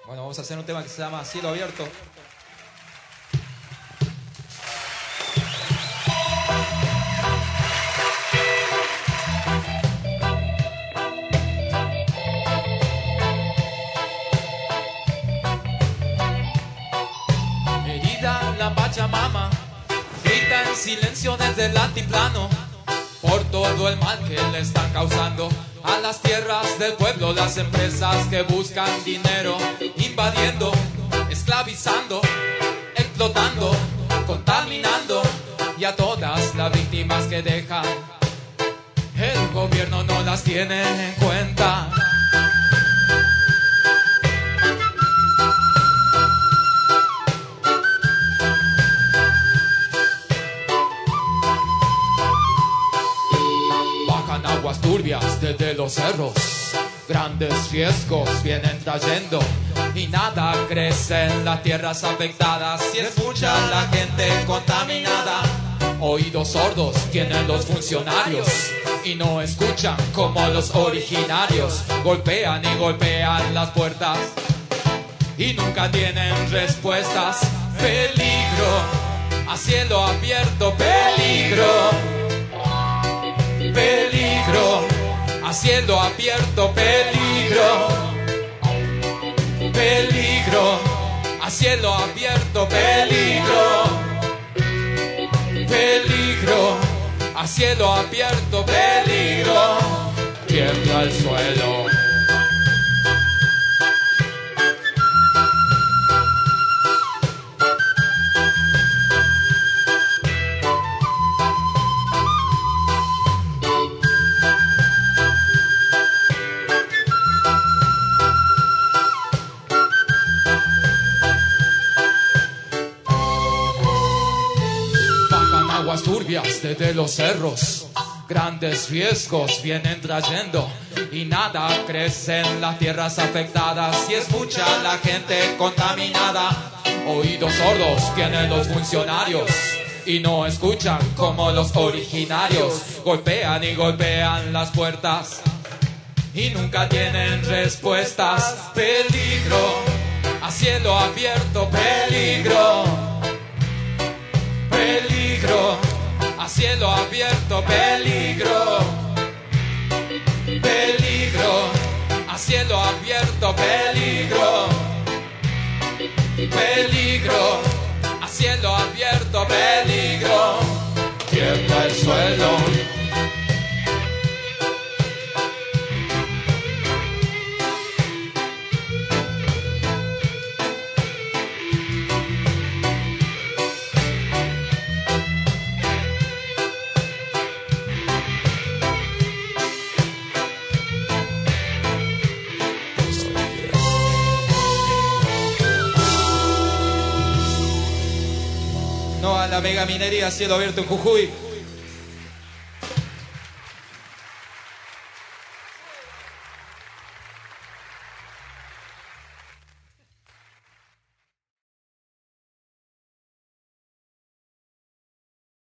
Bueno, vamos a hacer un tema que se llama Cielo Abierto. Herida la Pachamama, grita en silencio desde el altiplano por todo el mal que le están causando a las tierras del pueblo, las empresas que buscan dinero, invadiendo, esclavizando, explotando, contaminando, y a todas las víctimas que dejan, el gobierno no las tiene en cuenta. Aguas turbias desde los cerros, grandes riesgos vienen trayendo, y nada crece en las tierras afectadas si escucha a la gente contaminada. Oídos sordos tienen los funcionarios y no escuchan como los originarios. Golpean y golpean las puertas y nunca tienen respuestas. Peligro, a cielo abierto, peligro. Peligro, a cielo abierto, peligro. Peligro, a cielo abierto, peligro. Peligro, a cielo abierto, peligro. Tiembla el suelo. Aguas turbias desde los cerros, grandes riesgos vienen trayendo, y nada crece en las tierras afectadas si escucha a la gente contaminada. Oídos sordos tienen los funcionarios y no escuchan como los originarios. Golpean y golpean las puertas y nunca tienen respuestas. Peligro, a cielo abierto, peligro. Peligro, a cielo abierto, peligro. Peligro, a cielo abierto, peligro. Peligro, a cielo abierto, peligro. Tiembla el suelo. No a la mega minería, cielo abierto en Jujuy.